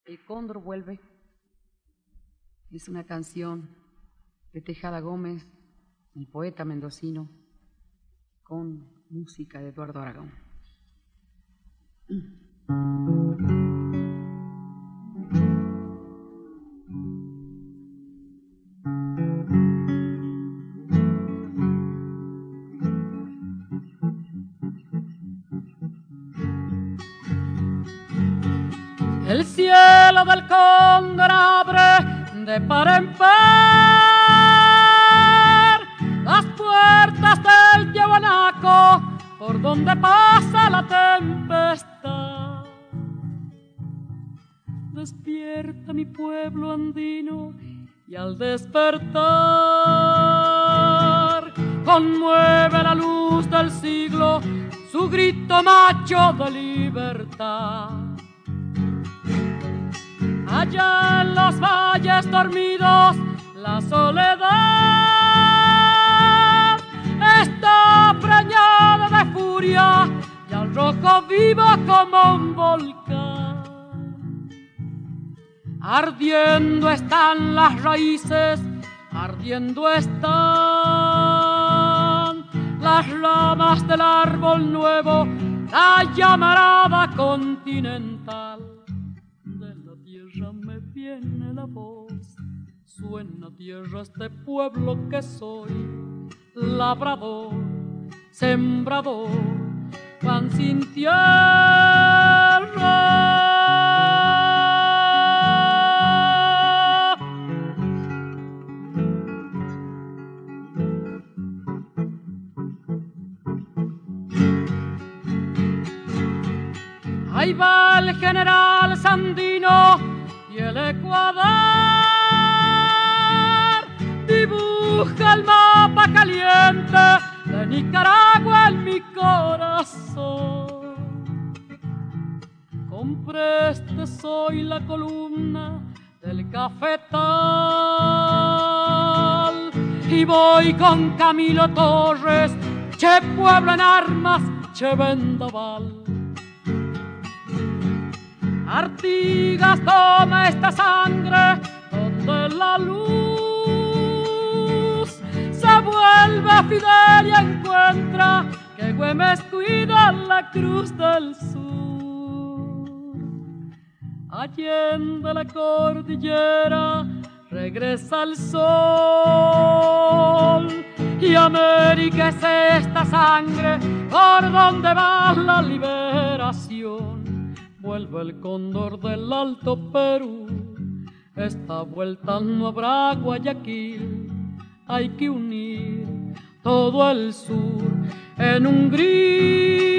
El cóndor vuelve es una canción de Tejada Gómez, el poeta mendocino, con música de Eduardo Aragón. El cielo del cóndor abre de par en par las puertas del Tiahuanaco por donde pasa la tempestad. Despierta mi pueblo andino y al despertar conmueve la luz del siglo su grito macho de libertad. Allá en los valles dormidos la soledad está preñada de furia y al rojo vivo como un volcán. Ardiendo están las raíces, ardiendo están las ramas del árbol nuevo, la llamarada continental. Me viene la voz, suena tierra este pueblo que soy, labrador, sembrador, pan sin tierra. Ahí va el general Sandino y el Ecuador dibuja el mapa caliente de Nicaragua en mi corazón. Compré soy la columna del cafetal y voy con Camilo Torres, che pueblo en armas, che vendaval. Artigas toma esta sangre donde la luz se vuelve fidel y encuentra que Güemes cuida la cruz del sur. Allende la cordillera regresa el sol y América es esta sangre por donde va la liberación. Vuelve el cóndor del Alto Perú, esta vuelta no habrá Guayaquil, hay que unir todo el sur en un grito